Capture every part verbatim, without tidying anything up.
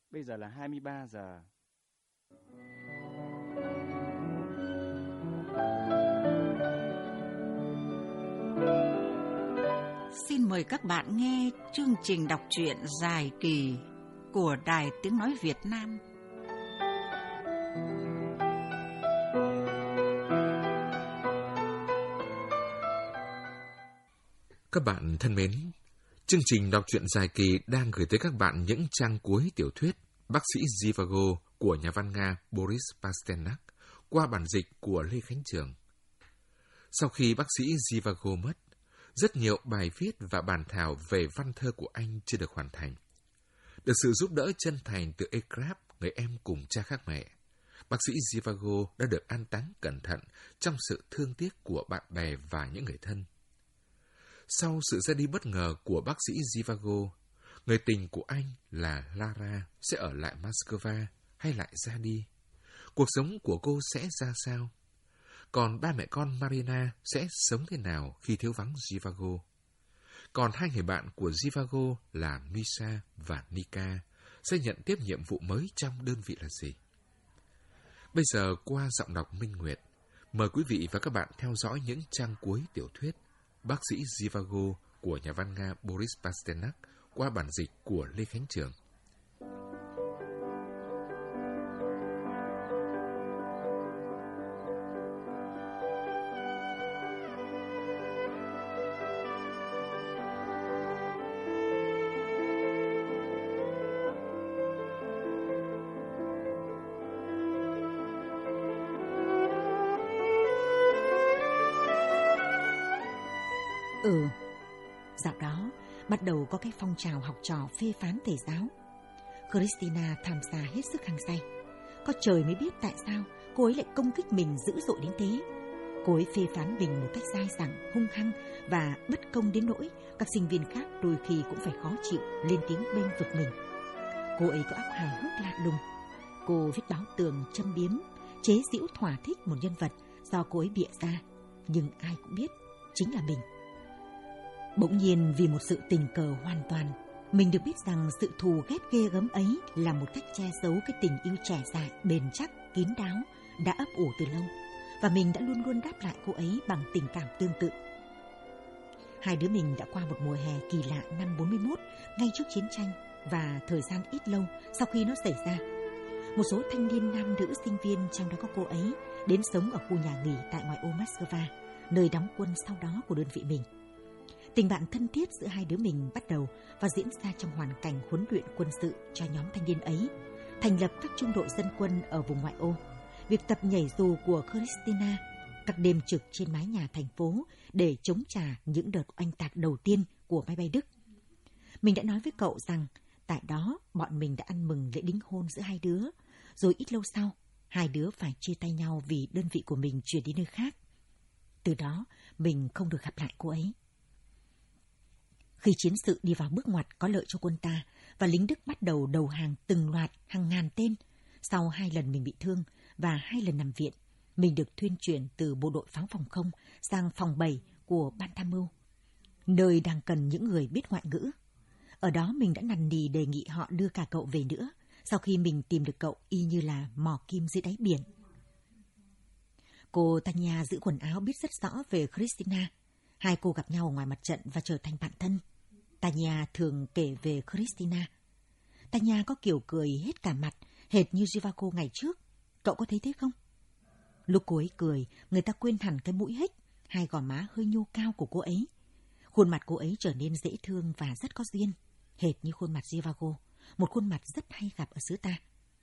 Bây giờ là hai mươi ba giờ. Xin mời các bạn nghe chương trình đọc truyện dài kỳ của Đài Tiếng Nói Việt Nam. Các bạn thân mến, chương trình đọc truyện dài kỳ đang gửi tới các bạn những trang cuối tiểu thuyết Bác sĩ Zhivago của nhà văn Nga Boris Pasternak qua bản dịch của Lê Khánh Trường. Sau khi bác sĩ Zhivago mất, rất nhiều bài viết và bản thảo về văn thơ của anh chưa được hoàn thành. Được sự giúp đỡ chân thành từ Ekrab, người em cùng cha khác mẹ, bác sĩ Zhivago đã được an táng cẩn thận trong sự thương tiếc của bạn bè và những người thân. Sau sự ra đi bất ngờ của bác sĩ Zhivago, người tình của anh là Lara sẽ ở lại Moscow hay lại ra đi? Cuộc sống của cô sẽ ra sao? Còn ba mẹ con Marina sẽ sống thế nào khi thiếu vắng Zhivago? Còn hai người bạn của Zhivago là Misha và Nika sẽ nhận tiếp nhiệm vụ mới trong đơn vị là gì? Bây giờ qua giọng đọc Minh Nguyệt, mời quý vị và các bạn theo dõi những trang cuối tiểu thuyết Bác sĩ Zhivago của nhà văn Nga Boris Pasternak qua bản dịch của Lê Khánh Trường. Ừ, dạo đó bắt đầu có cái phong trào học trò phê phán thầy giáo. Christina tham gia hết sức hăng say. Có trời mới biết tại sao cô ấy lại công kích mình dữ dội đến thế. Cô ấy phê phán mình một cách dai dẳng, hung hăng và bất công đến nỗi các sinh viên khác đôi khi cũng phải khó chịu lên tiếng bênh vực mình. Cô ấy có óc hài hước lạ lùng. Cô viết báo tường châm biếm, chế giễu thỏa thích một nhân vật do cô ấy bịa ra, nhưng ai cũng biết chính là mình. Bỗng nhiên vì một sự tình cờ hoàn toàn, mình được biết rằng sự thù ghét ghê gớm ấy là một cách che giấu cái tình yêu trẻ dại, bền chắc, kín đáo đã ấp ủ từ lâu, và mình đã luôn luôn đáp lại cô ấy bằng tình cảm tương tự. Hai đứa mình đã qua một mùa hè kỳ lạ năm bốn mươi mốt, ngay trước chiến tranh, và thời gian ít lâu sau khi nó xảy ra. Một số thanh niên nam nữ sinh viên, trong đó có cô ấy, đến sống ở khu nhà nghỉ tại ngoại ô Moscow, nơi đóng quân sau đó của đơn vị mình. Tình bạn thân thiết giữa hai đứa mình bắt đầu và diễn ra trong hoàn cảnh huấn luyện quân sự cho nhóm thanh niên ấy, thành lập các trung đội dân quân ở vùng ngoại ô, việc tập nhảy dù của Christina, các đêm trực trên mái nhà thành phố để chống trả những đợt oanh tạc đầu tiên của máy bay Đức. Mình đã nói với cậu rằng tại đó bọn mình đã ăn mừng lễ đính hôn giữa hai đứa, rồi ít lâu sau, hai đứa phải chia tay nhau vì đơn vị của mình chuyển đi nơi khác. Từ đó, mình không được gặp lại cô ấy. Khi chiến sự đi vào bước ngoặt có lợi cho quân ta và lính Đức bắt đầu đầu hàng từng loạt hàng ngàn tên, sau hai lần mình bị thương và hai lần nằm viện, mình được thuyên chuyển từ bộ đội pháo phòng không sang phòng bảy của Ban Tham mưu, nơi đang cần những người biết ngoại ngữ. Ở đó mình đã năn nỉ đề nghị họ đưa cả cậu về nữa, sau khi mình tìm được cậu y như là mò kim dưới đáy biển. Cô Tanya giữ quần áo biết rất rõ về Christina. Hai cô gặp nhau ở ngoài mặt trận và trở thành bạn thân. Tanya thường kể về Christina. Tanya có kiểu cười hết cả mặt, hệt như Zhivago ngày trước. Cậu có thấy thế không? Lúc cô ấy cười, người ta quên hẳn cái mũi hếch, hai gò má hơi nhô cao của cô ấy. Khuôn mặt cô ấy trở nên dễ thương và rất có duyên, hệt như khuôn mặt Zhivago, một khuôn mặt rất hay gặp ở xứ ta.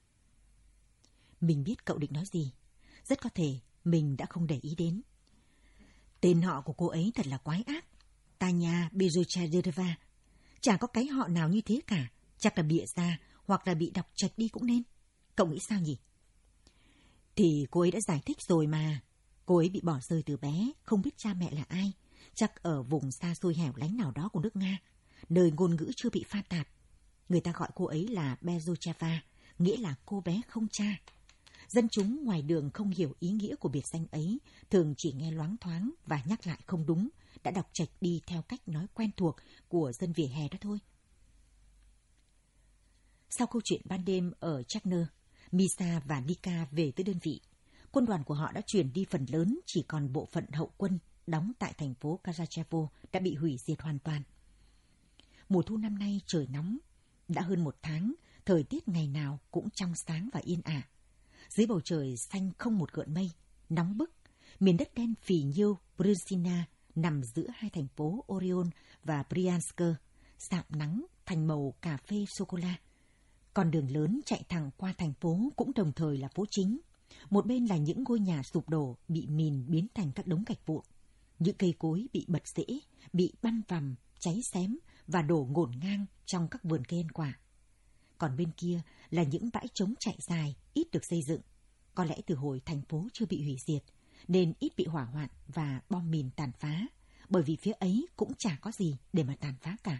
Mình biết cậu định nói gì. Rất có thể mình đã không để ý đến. Tên họ của cô ấy thật là quái ác. Tanya Bezochadeva. Chả có cái họ nào như thế cả. Chắc là bịa ra hoặc là bị đọc chệch đi cũng nên. Cậu nghĩ sao nhỉ? Thì cô ấy đã giải thích rồi mà. Cô ấy bị bỏ rơi từ bé, không biết cha mẹ là ai. Chắc ở vùng xa xôi hẻo lánh nào đó của nước Nga, nơi ngôn ngữ chưa bị pha tạp. Người ta gọi cô ấy là Bezocheva, nghĩa là cô bé không cha. Dân chúng ngoài đường không hiểu ý nghĩa của biệt danh ấy, thường chỉ nghe loáng thoáng và nhắc lại không đúng, đã đọc chệch đi theo cách nói quen thuộc của dân vỉa hè đó thôi. Sau câu chuyện ban đêm ở Chagner, Misa và Nika về tới đơn vị. Quân đoàn của họ đã chuyển đi phần lớn, chỉ còn bộ phận hậu quân đóng tại thành phố Karachevo đã bị hủy diệt hoàn toàn. Mùa thu năm nay trời nóng. Đã hơn một tháng, thời tiết ngày nào cũng trong sáng và yên ả. Dưới bầu trời xanh không một gợn mây, nóng bức, miền đất đen phì nhiêu Brusina nằm giữa hai thành phố Orion và Briansk, sạm nắng thành màu cà phê sô-cô-la. Con đường lớn chạy thẳng qua thành phố cũng đồng thời là phố chính. Một bên là những ngôi nhà sụp đổ bị mìn biến thành các đống gạch vụn. Những cây cối bị bật rễ, bị băm vằm, cháy xém và đổ ngổn ngang trong các vườn cây ăn quả. Còn bên kia là những bãi trống chạy dài, ít được xây dựng. Có lẽ từ hồi thành phố chưa bị hủy diệt, nên ít bị hỏa hoạn và bom mìn tàn phá, bởi vì phía ấy cũng chả có gì để mà tàn phá cả.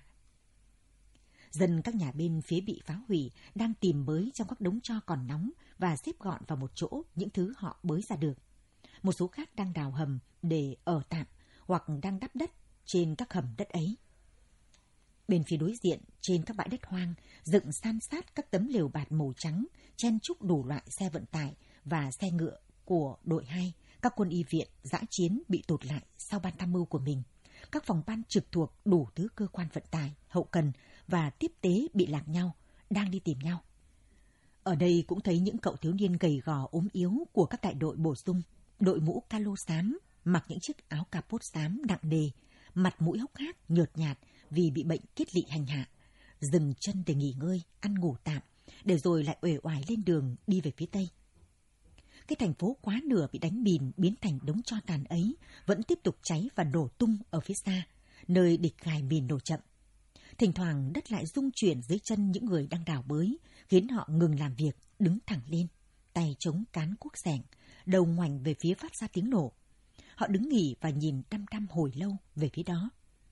Dân các nhà bên phía bị phá hủy đang tìm bới trong các đống tro còn nóng và xếp gọn vào một chỗ những thứ họ bới ra được. Một số khác đang đào hầm để ở tạm hoặc đang đắp đất trên các hầm đất ấy. Bên phía đối diện, trên các bãi đất hoang, dựng san sát các tấm lều bạt màu trắng, chen chúc đủ loại xe vận tải và xe ngựa của đội hai, các quân y viện dã chiến bị tụt lại sau ban tham mưu của mình. Các phòng ban trực thuộc đủ thứ cơ quan vận tải, hậu cần và tiếp tế bị lạc nhau, đang đi tìm nhau. Ở đây cũng thấy những cậu thiếu niên gầy gò ốm yếu của các đại đội bổ sung, đội mũ calo xám, mặc những chiếc áo capot xám nặng nề, mặt mũi hốc hác, nhợt nhạt vì bị bệnh kiết lỵ hành hạ, dừng chân để nghỉ ngơi, ăn ngủ tạm, để rồi lại uể oải lên đường đi về phía Tây. Cái thành phố quá nửa bị đánh mìn biến thành đống tro tàn ấy vẫn tiếp tục cháy và nổ tung ở phía xa, nơi địch gài mìn nổ chậm. Thỉnh thoảng đất lại rung chuyển dưới chân những người đang đào bới, khiến họ ngừng làm việc, đứng thẳng lên, tay chống cán cuốc xẻng, đầu ngoảnh về phía phát ra tiếng nổ. Họ đứng nghỉ và nhìn đăm đăm hồi lâu về phía đó.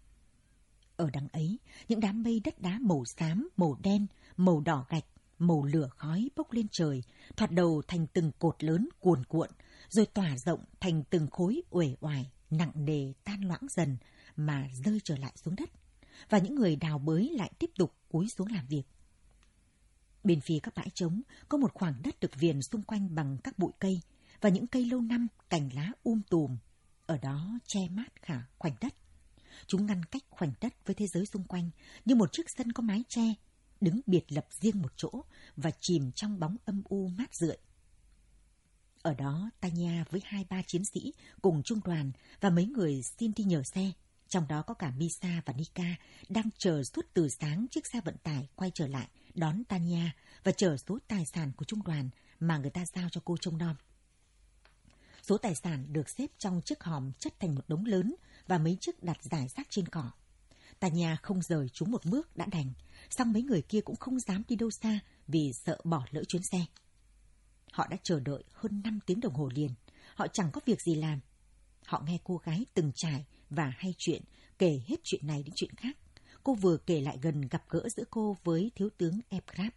Ở đằng ấy, những đám mây đất đá màu xám, màu đen, màu đỏ gạch, màu lửa khói bốc lên trời, thoạt đầu thành từng cột lớn cuồn cuộn, rồi tỏa rộng thành từng khối uể oải, nặng nề tan loãng dần mà rơi trở lại xuống đất. Và những người đào bới lại tiếp tục cúi xuống làm việc. Bên phía các bãi trống có một khoảng đất được viền xung quanh bằng các bụi cây và những cây lâu năm cành lá um tùm. Ở đó che mát cả khoảnh đất. Chúng ngăn cách khoảnh đất với thế giới xung quanh như một chiếc sân có mái che, đứng biệt lập riêng một chỗ và chìm trong bóng âm u mát rượi. Ở đó Tanya với hai ba chiến sĩ cùng trung đoàn và mấy người xin đi nhờ xe, trong đó có cả Misa và Nika, đang chờ suốt từ sáng chiếc xe vận tải quay trở lại đón Tanya và chở số tài sản của trung đoàn mà người ta giao cho cô trông nom. Số tài sản được xếp trong chiếc hòm chất thành một đống lớn và mấy chiếc đặt rải rác trên cỏ. Tanya không rời chúng một bước đã đành, song mấy người kia cũng không dám đi đâu xa vì sợ bỏ lỡ chuyến xe. Họ đã chờ đợi hơn năm tiếng đồng hồ liền, họ chẳng có việc gì làm. Họ nghe cô gái từng trải và hay chuyện, kể hết chuyện này đến chuyện khác. Cô vừa kể lại gần gặp gỡ giữa cô với thiếu tướng Evgraf.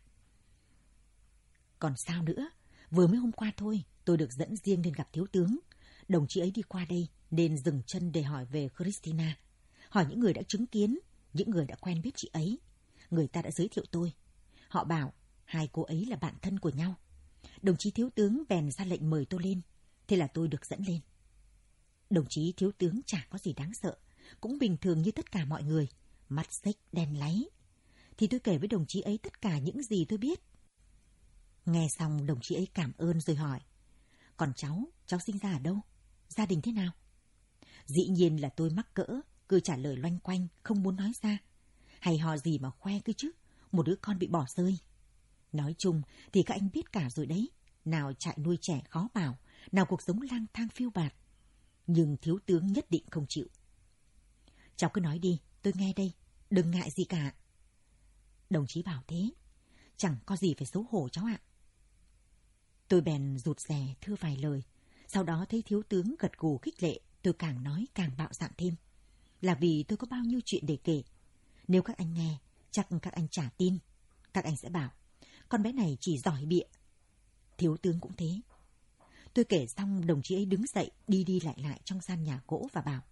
Còn sao nữa, vừa mới hôm qua thôi, tôi được dẫn riêng lên gặp thiếu tướng. Đồng chí ấy đi qua đây nên dừng chân để hỏi về Christina. Hỏi những người đã chứng kiến, những người đã quen biết chị ấy. Người ta đã giới thiệu tôi. Họ bảo hai cô ấy là bạn thân của nhau. Đồng chí thiếu tướng bèn ra lệnh mời tôi lên. Thế là tôi được dẫn lên. Đồng chí thiếu tướng chả có gì đáng sợ, cũng bình thường như tất cả mọi người, mắt xếch đen láy. Thì tôi kể với đồng chí ấy tất cả những gì tôi biết. Nghe xong đồng chí ấy cảm ơn rồi hỏi: còn cháu, cháu sinh ra ở đâu? Gia đình thế nào? Dĩ nhiên là tôi mắc cỡ, cứ trả lời loanh quanh, không muốn nói ra. Hay hò gì mà khoe cứ chứ, một đứa con bị bỏ rơi. Nói chung thì các anh biết cả rồi đấy, nào trại nuôi trẻ khó bảo, nào cuộc sống lang thang phiêu bạt. Nhưng thiếu tướng nhất định không chịu. Cháu cứ nói đi, tôi nghe đây, đừng ngại gì cả. Đồng chí bảo thế, chẳng có gì phải xấu hổ cháu ạ. Tôi bèn rụt rè thưa vài lời, sau đó thấy thiếu tướng gật gù khích lệ, tôi càng nói càng bạo dạn thêm. Là vì tôi có bao nhiêu chuyện để kể. Nếu các anh nghe, chắc các anh chả tin. Các anh sẽ bảo, con bé này chỉ giỏi bịa. Thiếu tướng cũng thế. Tôi kể xong, đồng chí ấy đứng dậy, đi đi lại lại trong gian nhà gỗ và bảo: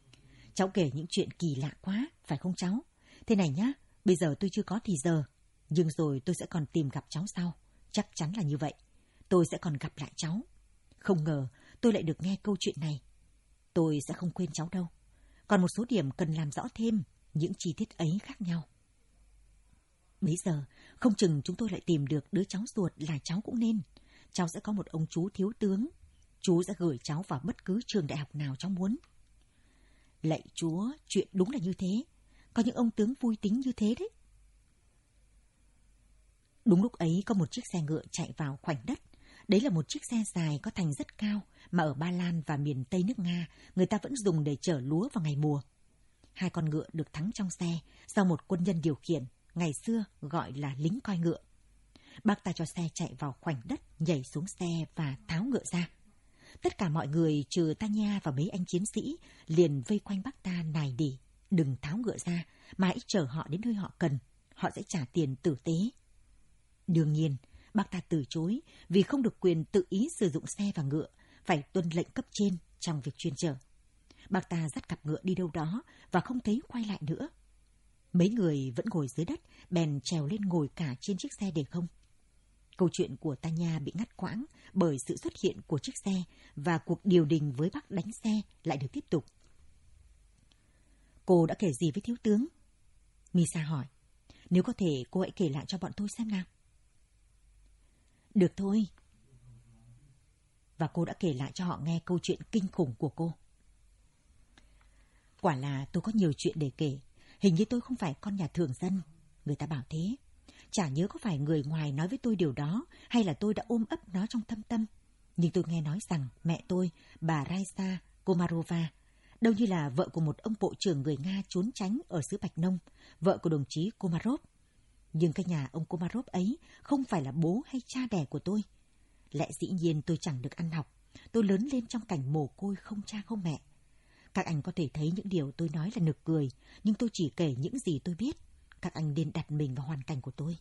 cháu kể những chuyện kỳ lạ quá, phải không cháu? Thế này nhá, bây giờ tôi chưa có thì giờ. Nhưng rồi tôi sẽ còn tìm gặp cháu sau. Chắc chắn là như vậy. Tôi sẽ còn gặp lại cháu. Không ngờ tôi lại được nghe câu chuyện này. Tôi sẽ không quên cháu đâu. Còn một số điểm cần làm rõ thêm, những chi tiết ấy khác nhau. Bây giờ, không chừng chúng tôi lại tìm được đứa cháu ruột là cháu cũng nên. Cháu sẽ có một ông chú thiếu tướng. Chú sẽ gửi cháu vào bất cứ trường đại học nào cháu muốn. Lạy Chúa, chuyện đúng là như thế. Có những ông tướng vui tính như thế đấy. Đúng lúc ấy có một chiếc xe ngựa chạy vào khoảnh đất. Đấy là một chiếc xe dài có thành rất cao mà ở Ba Lan và miền Tây nước Nga người ta vẫn dùng để chở lúa vào ngày mùa. Hai con ngựa được thắng trong xe do một quân nhân điều khiển, ngày xưa gọi là lính coi ngựa. Bác ta cho xe chạy vào khoảnh đất, nhảy xuống xe và tháo ngựa ra. Tất cả mọi người trừ Tanya và mấy anh chiến sĩ liền vây quanh bác ta nài nỉ, đừng tháo ngựa ra mà hãy chở họ đến nơi họ cần, họ sẽ trả tiền tử tế. Đương nhiên, bác ta từ chối vì không được quyền tự ý sử dụng xe và ngựa, phải tuân lệnh cấp trên trong việc chuyên chở. Bác ta dắt cặp ngựa đi đâu đó và không thấy quay lại nữa. Mấy người vẫn ngồi dưới đất, bèn trèo lên ngồi cả trên chiếc xe để không. Câu chuyện của Tanya bị ngắt quãng bởi sự xuất hiện của chiếc xe và cuộc điều đình với bác đánh xe lại được tiếp tục. Cô đã kể gì với thiếu tướng? Misa hỏi. Nếu có thể cô hãy kể lại cho bọn tôi xem nào. Được thôi. Và cô đã kể lại cho họ nghe câu chuyện kinh khủng của cô. Quả là tôi có nhiều chuyện để kể. Hình như tôi không phải con nhà thường dân. Người ta bảo thế. Chả nhớ có phải người ngoài nói với tôi điều đó hay là tôi đã ôm ấp nó trong thâm tâm. Nhưng tôi nghe nói rằng mẹ tôi, bà Raisa Komarova, đâu như là vợ của một ông bộ trưởng người Nga trốn tránh ở xứ Bạch Nông, vợ của đồng chí Komarov. Nhưng cái nhà ông Komarov ấy không phải là bố hay cha đẻ của tôi. Lẽ dĩ nhiên tôi chẳng được ăn học. Tôi lớn lên trong cảnh mồ côi không cha không mẹ. Các anh có thể thấy những điều tôi nói là nực cười, nhưng tôi chỉ kể những gì tôi biết. Các anh nên đặt mình vào hoàn cảnh của tôi.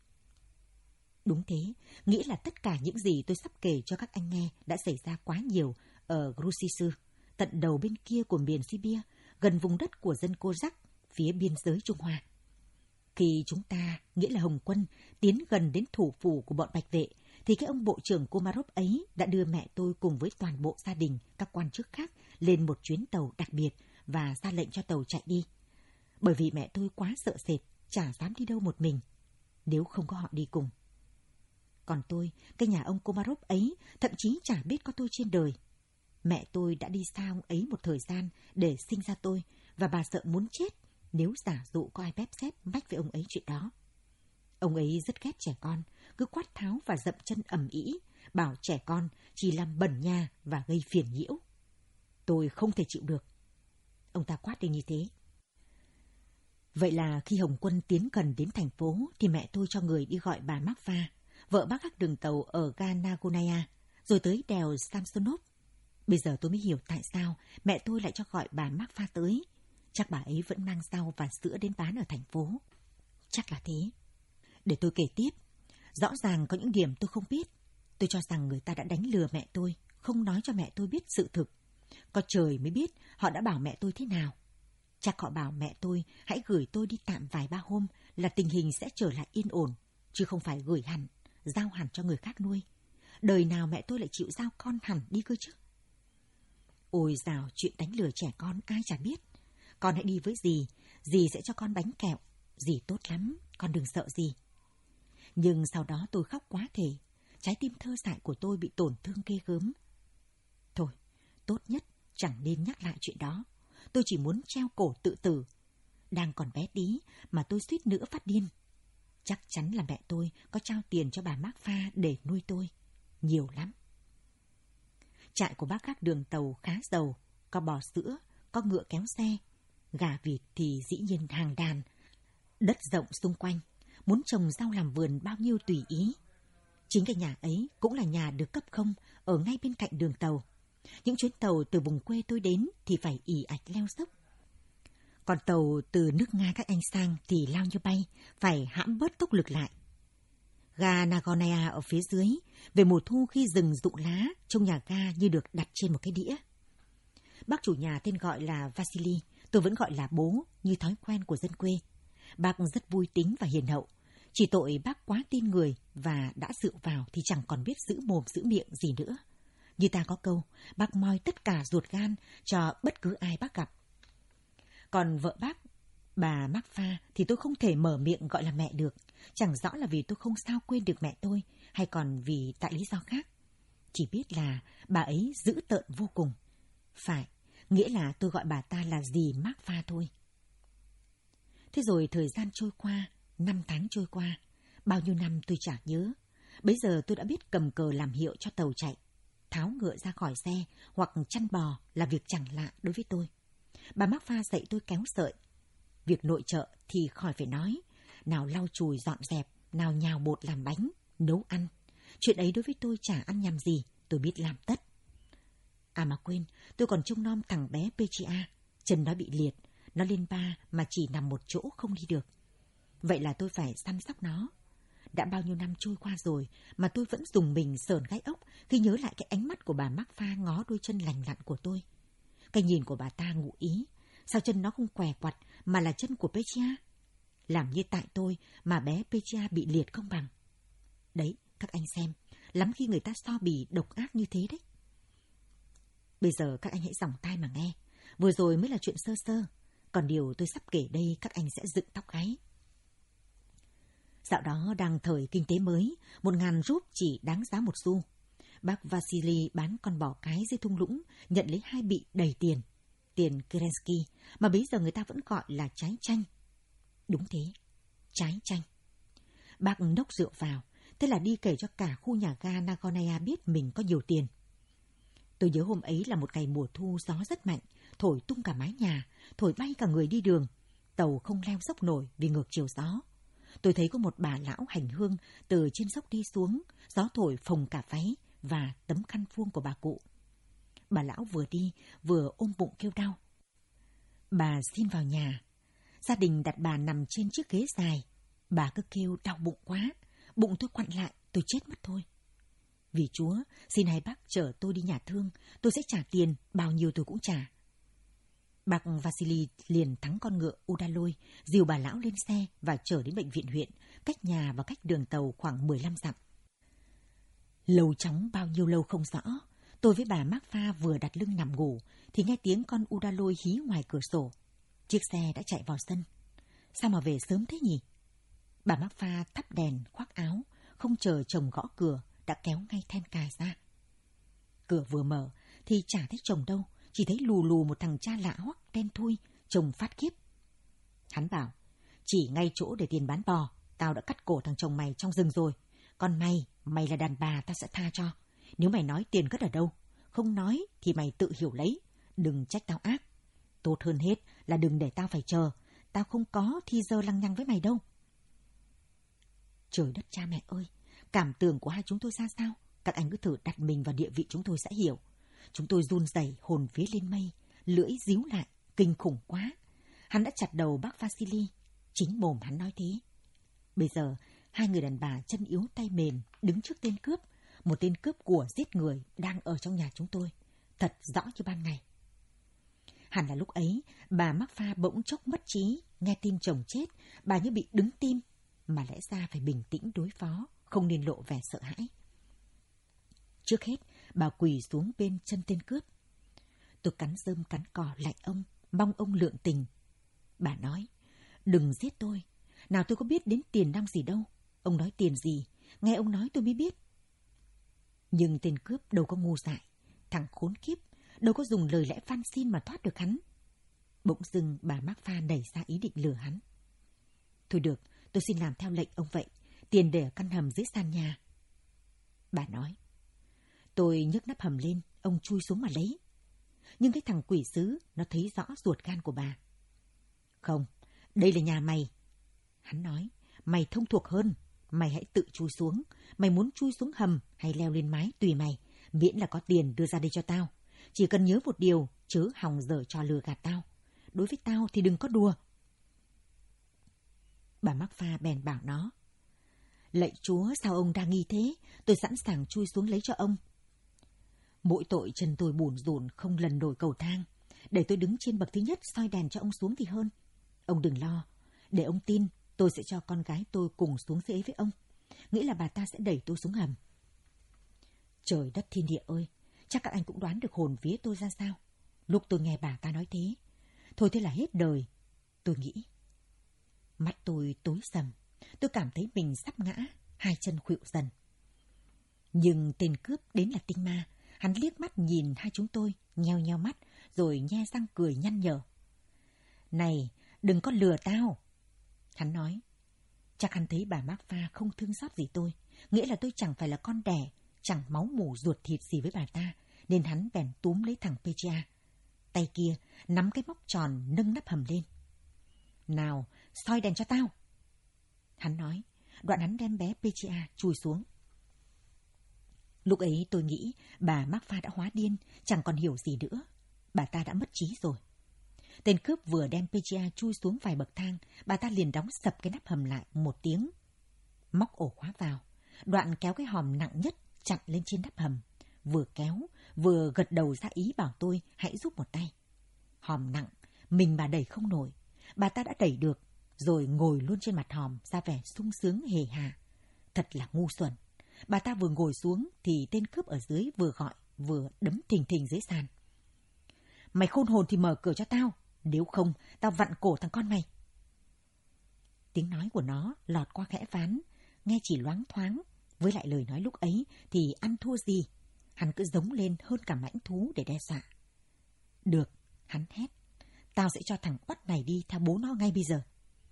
Đúng thế, nghĩa là tất cả những gì tôi sắp kể cho các anh nghe đã xảy ra quá nhiều ở Gruzisy, tận đầu bên kia của miền Siberia, gần vùng đất của dân Kozak, phía biên giới Trung Hoa. Khi chúng ta, nghĩa là Hồng quân, tiến gần đến thủ phủ của bọn Bạch Vệ, thì cái ông bộ trưởng Komarov ấy đã đưa mẹ tôi cùng với toàn bộ gia đình, các quan chức khác lên một chuyến tàu đặc biệt và ra lệnh cho tàu chạy đi. Bởi vì mẹ tôi quá sợ sệt, chả dám đi đâu một mình, nếu không có họ đi cùng. Còn tôi, cái nhà ông Komarov ấy, thậm chí chả biết có tôi trên đời. Mẹ tôi đã đi xa ông ấy một thời gian để sinh ra tôi, và bà sợ muốn chết nếu giả dụ có ai bép xếp mách với ông ấy chuyện đó. Ông ấy rất ghét trẻ con, cứ quát tháo và dậm chân ầm ĩ, bảo trẻ con chỉ làm bẩn nhà và gây phiền nhiễu. Tôi không thể chịu được. Ông ta quát đi như thế. Vậy là khi Hồng quân tiến gần đến thành phố thì mẹ tôi cho người đi gọi bà Marfa, vợ bác gác đường tàu ở ga Nagonaya, rồi tới đèo Samsonov. Bây giờ tôi mới hiểu tại sao mẹ tôi lại cho gọi bà Marfa tới. Chắc bà ấy vẫn mang rau và sữa đến bán ở thành phố. Chắc là thế. Để tôi kể tiếp. Rõ ràng có những điểm tôi không biết. Tôi cho rằng người ta đã đánh lừa mẹ tôi, không nói cho mẹ tôi biết sự thực. Có trời mới biết họ đã bảo mẹ tôi thế nào. Chắc họ bảo mẹ tôi hãy gửi tôi đi tạm vài ba hôm là tình hình sẽ trở lại yên ổn, chứ không phải gửi hẳn, giao hẳn cho người khác nuôi. Đời nào mẹ tôi lại chịu giao con hẳn đi cơ chứ. Ôi dào, chuyện đánh lừa trẻ con ai chả biết. Con hãy đi với dì, dì sẽ cho con bánh kẹo. Dì tốt lắm, con đừng sợ gì. Nhưng sau đó tôi khóc quá thể. Trái tim thơ dại của tôi bị tổn thương ghê gớm. Thôi, tốt nhất chẳng nên nhắc lại chuyện đó. Tôi chỉ muốn treo cổ tự tử. Đang còn bé tí mà tôi suýt nữa phát điên. Chắc chắn là mẹ tôi có trao tiền cho bà Marfa để nuôi tôi. Nhiều lắm. Trại của bác gác đường tàu khá giàu. Có bò sữa, có ngựa kéo xe. Gà vịt thì dĩ nhiên hàng đàn. Đất rộng xung quanh. Muốn trồng rau làm vườn bao nhiêu tùy ý. Chính cái nhà ấy cũng là nhà được cấp không ở ngay bên cạnh đường tàu. Những chuyến tàu từ vùng quê tôi đến thì phải ì ạch leo dốc. Còn tàu từ nước Nga các anh sang thì lao như bay, phải hãm bớt tốc lực lại. Ga Nagonaya ở phía dưới, về mùa thu khi rừng rụng lá, trông nhà ga như được đặt trên một cái đĩa. Bác chủ nhà tên gọi là Vasily, tôi vẫn gọi là bố như thói quen của dân quê. Bác rất vui tính và hiền hậu, Chỉ tội bác quá tin người và đã rượu vào thì chẳng còn biết giữ mồm giữ miệng gì nữa. Như ta có câu, bác moi tất cả ruột gan cho bất cứ ai bác gặp. Còn vợ bác, bà Marfa thì tôi không thể mở miệng gọi là mẹ được. Chẳng rõ là vì tôi không sao quên được mẹ tôi hay còn vì tại lý do khác. Chỉ biết là bà ấy dữ tợn vô cùng. Phải, nghĩa là tôi gọi bà ta là dì Marfa thôi. Thế rồi thời gian trôi qua, năm tháng trôi qua, bao nhiêu năm tôi chả nhớ. Bấy giờ tôi đã biết cầm cờ làm hiệu cho tàu chạy. Tháo ngựa ra khỏi xe hoặc chăn bò là việc chẳng lạ đối với tôi. Bà Marfa dạy tôi kéo sợi. Việc nội trợ thì khỏi phải nói. Nào lau chùi dọn dẹp, nào nhào bột làm bánh, nấu ăn. Chuyện ấy đối với tôi chả ăn nhầm gì, tôi biết làm tất. À mà quên, tôi còn trông nom thằng bé Petria. Chân nó bị liệt, nó lên ba mà chỉ nằm một chỗ không đi được. Vậy là tôi phải chăm sóc nó. Đã bao nhiêu năm trôi qua rồi mà tôi vẫn dùng mình sởn gai ốc khi nhớ lại cái ánh mắt của bà Marfa ngó đôi chân lành lặn của tôi. Cái nhìn của bà ta ngụ ý, sao chân nó không què quặt mà là chân của Petria? Làm như tại tôi mà bé Petria bị liệt không bằng. Đấy, các anh xem, lắm khi người ta so bì độc ác như thế đấy. Bây giờ các anh hãy dòng tai mà nghe. Vừa rồi mới là chuyện sơ sơ, còn điều tôi sắp kể đây các anh sẽ dựng tóc gáy. Dạo đó đang thời kinh tế mới, một ngàn rúp chỉ đáng giá một xu. Bác Vasily bán con bò cái dưới thung lũng, nhận lấy hai bị đầy tiền. Tiền Kerensky, mà bây giờ người ta vẫn gọi là trái chanh. Đúng thế, trái chanh. Bác nốc rượu vào, thế là đi kể cho cả khu nhà ga Nagornaya biết mình có nhiều tiền. Tôi nhớ hôm ấy là một ngày mùa thu, gió rất mạnh, thổi tung cả mái nhà, thổi bay cả người đi đường. Tàu không leo dốc nổi vì ngược chiều gió. Tôi thấy có một bà lão hành hương từ trên dốc đi xuống, gió thổi phồng cả váy và tấm khăn vuông của bà cụ. Bà lão vừa đi vừa ôm bụng kêu đau. Bà xin vào nhà. Gia đình đặt bà nằm trên chiếc ghế dài. Bà cứ kêu đau bụng quá. Bụng tôi quặn lại, tôi chết mất thôi. Vì Chúa, xin hai bác chở tôi đi nhà thương. Tôi sẽ trả tiền, bao nhiêu tôi cũng trả. Bác Vasily liền thắng con ngựa Udaloi, dìu bà lão lên xe và chở đến bệnh viện huyện, cách nhà và cách đường tàu khoảng mười lăm dặm. Lâu chóng bao nhiêu lâu không rõ, tôi với bà Marfa vừa đặt lưng nằm ngủ, thì nghe tiếng con Udaloi hí ngoài cửa sổ. Chiếc xe đã chạy vào sân. Sao mà về sớm thế nhỉ? Bà Marfa thắp đèn, khoác áo, không chờ chồng gõ cửa, đã kéo ngay then cài ra. Cửa vừa mở thì chả thấy chồng đâu, chỉ thấy lù lù một thằng cha lạ hoắc đen thui, chồng phát khiếp. Hắn bảo, chỉ ngay chỗ để tiền bán bò, tao đã cắt cổ thằng chồng mày trong rừng rồi. Còn mày, mày là đàn bà tao sẽ tha cho. Nếu mày nói tiền cất ở đâu, không nói thì mày tự hiểu lấy, đừng trách tao ác. Tốt hơn hết là đừng để tao phải chờ, tao không có thì giờ lăng nhăng với mày đâu. Trời đất cha mẹ ơi, cảm tưởng của hai chúng tôi ra sao? Các anh cứ thử đặt mình vào địa vị chúng tôi sẽ hiểu. Chúng tôi run rẩy, hồn vía lên mây, lưỡi díu lại, kinh khủng quá. Hắn đã chặt đầu bác Vasily, chính mồm hắn nói thế. Bây giờ, hai người đàn bà chân yếu tay mềm đứng trước tên cướp, một tên cướp của giết người đang ở trong nhà chúng tôi, thật rõ như ban ngày. Hẳn là lúc ấy, bà Marfa bỗng chốc mất trí, nghe tin chồng chết, bà như bị đứng tim, mà lẽ ra phải bình tĩnh đối phó, không nên lộ vẻ sợ hãi. Trước hết, bà quỳ xuống bên chân tên cướp. Tôi cắn rơm cắn cỏ lạnh ông, mong ông lượng tình. Bà nói, đừng giết tôi, nào tôi có biết đến tiền nong gì đâu. Ông nói tiền gì, nghe ông nói tôi mới biết. Nhưng tên cướp đâu có ngu dại, thằng khốn kiếp, đâu có dùng lời lẽ van xin mà thoát được hắn. Bỗng dưng bà Marfa nảy ra ý định lừa hắn. Thôi được, tôi xin làm theo lệnh ông vậy, tiền để ở căn hầm dưới sàn nhà. Bà nói, tôi nhấc nắp hầm lên, ông chui xuống mà lấy. Nhưng cái thằng quỷ sứ, nó thấy rõ ruột gan của bà. Không, đây là nhà mày. Hắn nói, mày thông thuộc hơn, mày hãy tự chui xuống. Mày muốn chui xuống hầm hay leo lên mái tùy mày, miễn là có tiền đưa ra đây cho tao. Chỉ cần nhớ một điều, chớ hòng dở trò lừa gạt tao. Đối với tao thì đừng có đùa. Bà Marfa bèn bảo nó, lạy Chúa, sao ông đang nghi thế? Tôi sẵn sàng chui xuống lấy cho ông. Mỗi tội chân tôi bủn rủn không lần nổi cầu thang. Để tôi đứng trên bậc thứ nhất soi đèn cho ông xuống thì hơn. Ông đừng lo, để ông tin, Tôi sẽ cho con gái tôi cùng xuống dưới ấy với ông. Nghĩ là bà ta sẽ đẩy tôi xuống hầm. Trời đất thiên địa ơi, chắc các anh cũng đoán được hồn vía tôi ra sao. Lúc tôi nghe bà ta nói thế, thôi thế là hết đời, tôi nghĩ. Mắt tôi tối sầm, tôi cảm thấy mình sắp ngã, hai chân khuỵu dần. Nhưng tên cướp đến là tinh ma, hắn liếc mắt nhìn hai chúng tôi, nheo nheo mắt, rồi nhe răng cười nhăn nhở. Này, đừng có lừa tao. Hắn nói, chắc hắn thấy bà Marfa không thương xót gì tôi, nghĩa là tôi chẳng phải là con đẻ, chẳng máu mủ ruột thịt gì với bà ta, nên hắn bèn túm lấy thằng Pecha. Tay kia nắm cái móc tròn nâng nắp hầm lên. Nào, soi đèn cho tao. Hắn nói, đoạn hắn đem bé Pecha chui xuống. Lúc ấy tôi nghĩ bà Marfa đã hóa điên, chẳng còn hiểu gì nữa. Bà ta đã mất trí rồi. Tên cướp vừa đem Pecha chui xuống vài bậc thang, bà ta liền đóng sập cái nắp hầm lại một tiếng. Móc ổ khóa vào, đoạn kéo cái hòm nặng nhất chặn lên trên nắp hầm. Vừa kéo, vừa gật đầu ra ý bảo tôi hãy giúp một tay. Hòm nặng, mình bà đẩy không nổi. Bà ta đã đẩy được, rồi ngồi luôn trên mặt hòm ra vẻ sung sướng hề hà. Thật là ngu xuẩn. Bà ta vừa ngồi xuống thì tên cướp ở dưới vừa gọi, vừa đấm thình thình dưới sàn. Mày khôn hồn thì mở cửa cho tao, nếu không tao vặn cổ thằng con mày. Tiếng nói của nó lọt qua khẽ ván, nghe chỉ loáng thoáng. Với lại lời nói lúc ấy thì ăn thua gì. Hắn cứ giống lên hơn cả mãnh thú để đe dọa. Được, hắn hét. Tao sẽ cho thằng oắt này đi theo bố nó ngay bây giờ.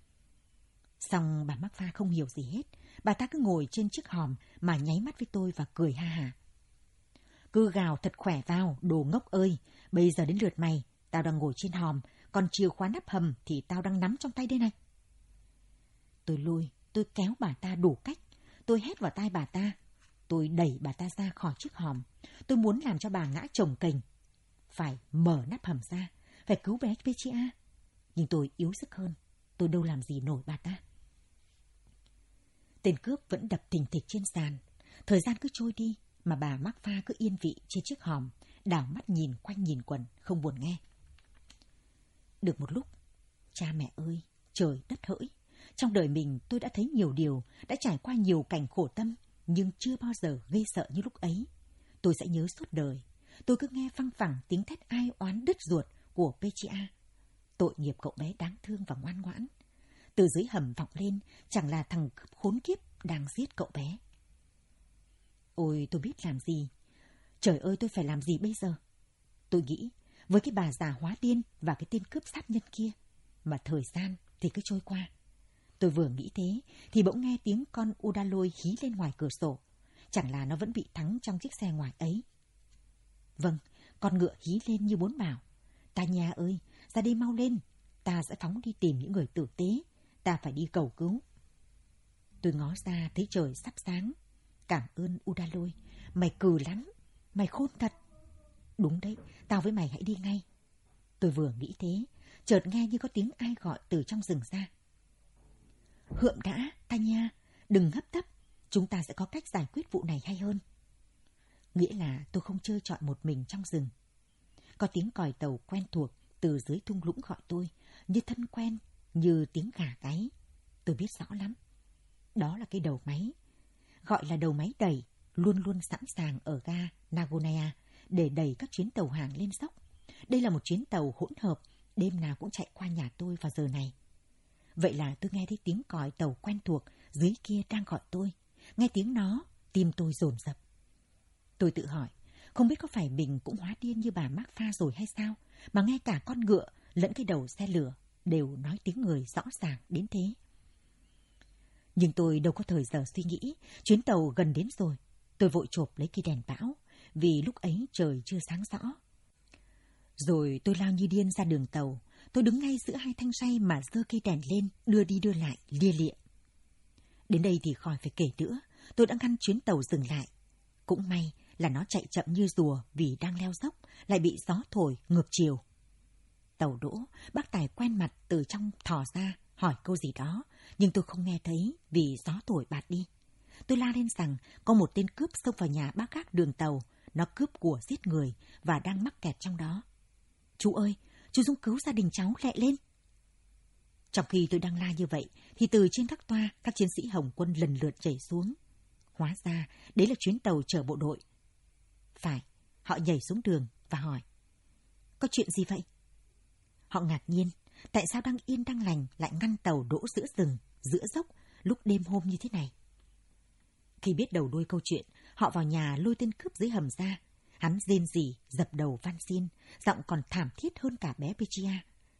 Xong bà Marfa không hiểu gì hết. Bà ta cứ ngồi trên chiếc hòm mà nháy mắt với tôi và cười ha hả. Cứ gào thật khỏe vào, đồ ngốc ơi. Bây giờ đến lượt mày, tao đang ngồi trên hòm, còn chìa khóa nắp hầm thì tao đang nắm trong tay đây này. Tôi lùi, tôi kéo bà ta đủ cách. Tôi hét vào tai bà ta. Tôi đẩy bà ta ra khỏi chiếc hòm. Tôi muốn làm cho bà ngã chồng kềnh. Phải mở nắp hầm ra, phải cứu bé Pecha. Nhưng tôi yếu sức hơn. Tôi đâu làm gì nổi bà ta. Tên cướp vẫn đập thình thịch trên sàn. Thời gian cứ trôi đi mà bà Marfa cứ yên vị trên chiếc hòm, đảo mắt nhìn quanh nhìn quẩn, không buồn nghe. Được một lúc, cha mẹ ơi, trời đất hỡi. Trong đời mình tôi đã thấy nhiều điều, đã trải qua nhiều cảnh khổ tâm, nhưng chưa bao giờ ghê sợ như lúc ấy. Tôi sẽ nhớ suốt đời. Tôi cứ nghe phăng phẳng tiếng thét ai oán đứt ruột của Pecha. Tội nghiệp cậu bé đáng thương và ngoan ngoãn. Từ dưới hầm vọng lên, chẳng là thằng cướp khốn kiếp đang giết cậu bé. Ôi, tôi biết làm gì. Trời ơi, tôi phải làm gì bây giờ? Tôi nghĩ, với cái bà già hóa điên và cái tên cướp sát nhân kia, mà thời gian thì cứ trôi qua. Tôi vừa nghĩ thế, thì bỗng nghe tiếng con Udaloi hí lên ngoài cửa sổ. Chẳng là nó vẫn bị thắng trong chiếc xe ngoài ấy. Vâng, con ngựa hí lên như bốn bảo. Ta nhà ơi, ra đây mau lên. Ta sẽ phóng đi tìm những người tử tế. Ta phải đi cầu cứu. Tôi ngó ra thấy trời sắp sáng. Cảm ơn Udaloi, mày cừ lắm. Mày khôn thật. Đúng đấy, tao với mày hãy đi ngay. Tôi vừa nghĩ thế, chợt nghe như có tiếng ai gọi từ trong rừng ra. Hượm đã, ta nha, đừng hấp tấp, chúng ta sẽ có cách giải quyết vụ này hay hơn. Nghĩa là tôi không chơi trọi một mình trong rừng. Có tiếng còi tàu quen thuộc từ dưới thung lũng gọi tôi, như thân quen, như tiếng gà gáy. Tôi biết rõ lắm. Đó là cái đầu máy. Gọi là đầu máy đẩy, luôn luôn sẵn sàng ở ga Nagoya để đẩy các chuyến tàu hàng lên dốc. Đây là một chuyến tàu hỗn hợp, đêm nào cũng chạy qua nhà tôi vào giờ này. Vậy là tôi nghe thấy tiếng còi tàu quen thuộc dưới kia đang gọi tôi. Nghe tiếng nó, tim tôi dồn dập. Tôi tự hỏi, không biết có phải mình cũng hóa điên như bà Marfa rồi hay sao, mà nghe cả con ngựa lẫn cái đầu xe lửa đều nói tiếng người rõ ràng đến thế. Nhưng tôi đâu có thời giờ suy nghĩ, chuyến tàu gần đến rồi. Tôi vội chộp lấy cây đèn bão, vì lúc ấy trời chưa sáng rõ. Rồi tôi lao như điên ra đường tàu. Tôi đứng ngay giữa hai thanh ray mà giơ cây đèn lên, đưa đi đưa lại, lia lịa. Đến đây thì khỏi phải kể nữa, tôi đã ngăn chuyến tàu dừng lại. Cũng may là nó chạy chậm như rùa vì đang leo dốc, lại bị gió thổi ngược chiều. Tàu đỗ, bác Tài quen mặt từ trong thò ra, hỏi câu gì đó, nhưng tôi không nghe thấy vì gió thổi bạt đi. Tôi la lên rằng có một tên cướp xông vào nhà bác gác đường tàu, nó cướp của giết người và đang mắc kẹt trong đó. Chú ơi, chú Dung cứu gia đình cháu lẹ lên. Trong khi tôi đang la như vậy, thì từ trên các toa, các chiến sĩ Hồng quân lần lượt nhảy xuống. Hóa ra, đấy là chuyến tàu chở bộ đội. Phải, họ nhảy xuống đường và hỏi, có chuyện gì vậy? Họ ngạc nhiên, tại sao đang yên đang lành lại ngăn tàu đỗ giữa rừng, giữa dốc, lúc đêm hôm như thế này? Khi biết đầu đuôi câu chuyện, họ vào nhà lôi tên cướp dưới hầm ra. Hắn rên rỉ, dập đầu van xin, giọng còn thảm thiết hơn cả bé Pechia.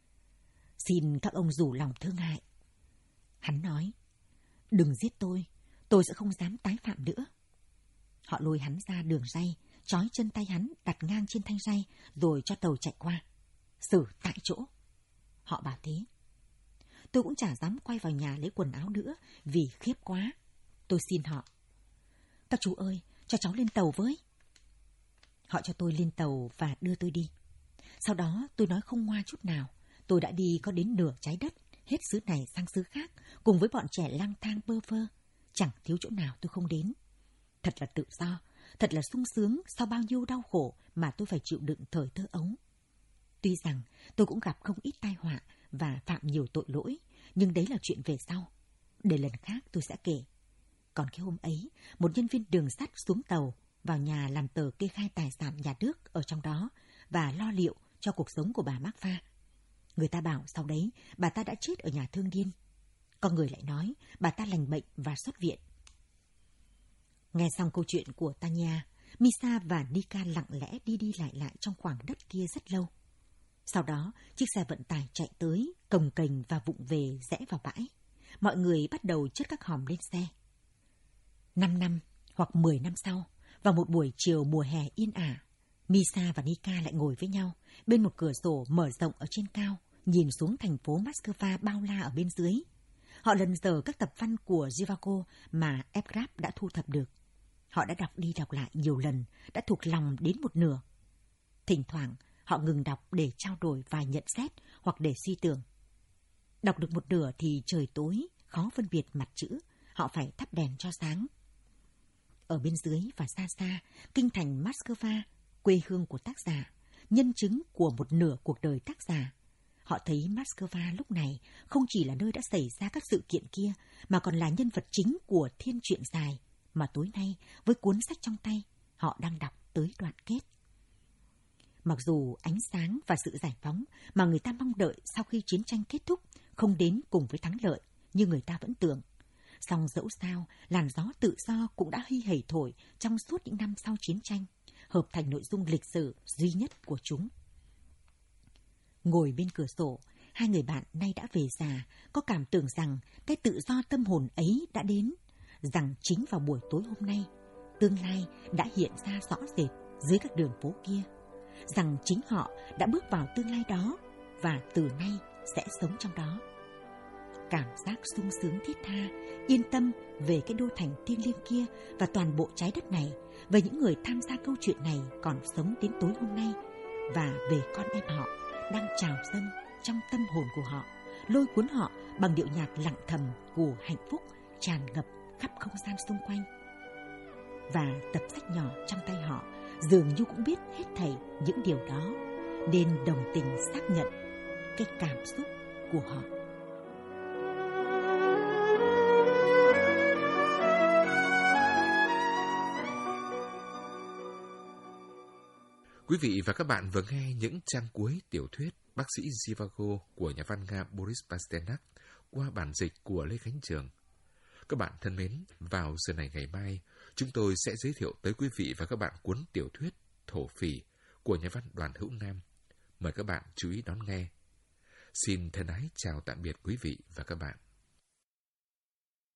Xin các ông rủ lòng thương hại. Hắn nói, đừng giết tôi, tôi sẽ không dám tái phạm nữa. Họ lôi hắn ra đường ray, trói chân tay hắn đặt ngang trên thanh ray, rồi cho tàu chạy qua. Xử tại chỗ. Họ bảo thế. Tôi cũng chả dám quay vào nhà lấy quần áo nữa, vì khiếp quá. Tôi xin họ, các chú ơi, cho cháu lên tàu với. Họ cho tôi lên tàu và đưa tôi đi. Sau đó tôi nói không ngoa chút nào. Tôi đã đi có đến nửa trái đất, hết xứ này sang xứ khác, cùng với bọn trẻ lang thang bơ vơ. Chẳng thiếu chỗ nào tôi không đến. Thật là tự do, thật là sung sướng sau bao nhiêu đau khổ mà tôi phải chịu đựng thời thơ ấu. Tuy rằng tôi cũng gặp không ít tai họa và phạm nhiều tội lỗi, nhưng đấy là chuyện về sau. Để lần khác tôi sẽ kể. Còn cái hôm ấy, một nhân viên đường sắt xuống tàu, vào nhà làm tờ kê khai tài sản nhà nước ở trong đó và lo liệu cho cuộc sống của bà Marfa. Người ta bảo sau đấy bà ta đã chết ở nhà thương điên. Có người lại nói bà ta lành bệnh và xuất viện. Nghe xong câu chuyện của Tanya, Misa và Nika lặng lẽ đi đi lại lại trong khoảng đất kia rất lâu. Sau đó, chiếc xe vận tải chạy tới, cồng kềnh và vụng về rẽ vào bãi. Mọi người bắt đầu chất các hòm lên xe. Năm năm hoặc mười năm sau, vào một buổi chiều mùa hè yên ả, Misa và Nika lại ngồi với nhau bên một cửa sổ mở rộng ở trên cao, nhìn xuống thành phố Moscow bao la ở bên dưới. Họ lần dở các tập văn của Zhivago mà Evgraf đã thu thập được. Họ đã đọc đi đọc lại nhiều lần, đã thuộc lòng đến một nửa. Thỉnh thoảng, họ ngừng đọc để trao đổi vài nhận xét hoặc để suy tưởng. Đọc được một nửa thì trời tối, khó phân biệt mặt chữ, họ phải thắp đèn cho sáng. Ở bên dưới và xa xa, kinh thành Moscow, quê hương của tác giả, nhân chứng của một nửa cuộc đời tác giả. Họ thấy Moscow lúc này không chỉ là nơi đã xảy ra các sự kiện kia, mà còn là nhân vật chính của thiên truyện dài mà tối nay với cuốn sách trong tay, họ đang đọc tới đoạn kết. Mặc dù ánh sáng và sự giải phóng mà người ta mong đợi sau khi chiến tranh kết thúc không đến cùng với thắng lợi như người ta vẫn tưởng, song dẫu sao, làn gió tự do cũng đã hy hẩy thổi trong suốt những năm sau chiến tranh, hợp thành nội dung lịch sử duy nhất của chúng. Ngồi bên cửa sổ, hai người bạn nay đã về già, có cảm tưởng rằng cái tự do tâm hồn ấy đã đến, rằng chính vào buổi tối hôm nay, tương lai đã hiện ra rõ rệt dưới các đường phố kia, rằng chính họ đã bước vào tương lai đó và từ nay sẽ sống trong đó. Cảm giác sung sướng thiết tha, yên tâm về cái đô thành thiêng liêng kia và toàn bộ trái đất này, về những người tham gia câu chuyện này còn sống đến tối hôm nay, và về con em họ đang trào dâng trong tâm hồn của họ, lôi cuốn họ bằng điệu nhạc lặng thầm của hạnh phúc tràn ngập khắp không gian xung quanh. Và tập sách nhỏ trong tay họ dường như cũng biết hết thảy những điều đó, nên đồng tình xác nhận cái cảm xúc của họ. Quý vị và các bạn vừa nghe những trang cuối tiểu thuyết Bác sĩ Zhivago của nhà văn Nga Boris Pasternak qua bản dịch của Lê Khánh Trường. Các bạn thân mến, vào giờ này ngày mai, chúng tôi sẽ giới thiệu tới quý vị và các bạn cuốn tiểu thuyết Thổ Phỉ của nhà văn Đoàn Hữu Nam. Mời các bạn chú ý đón nghe. Xin thân ái chào tạm biệt quý vị và các bạn.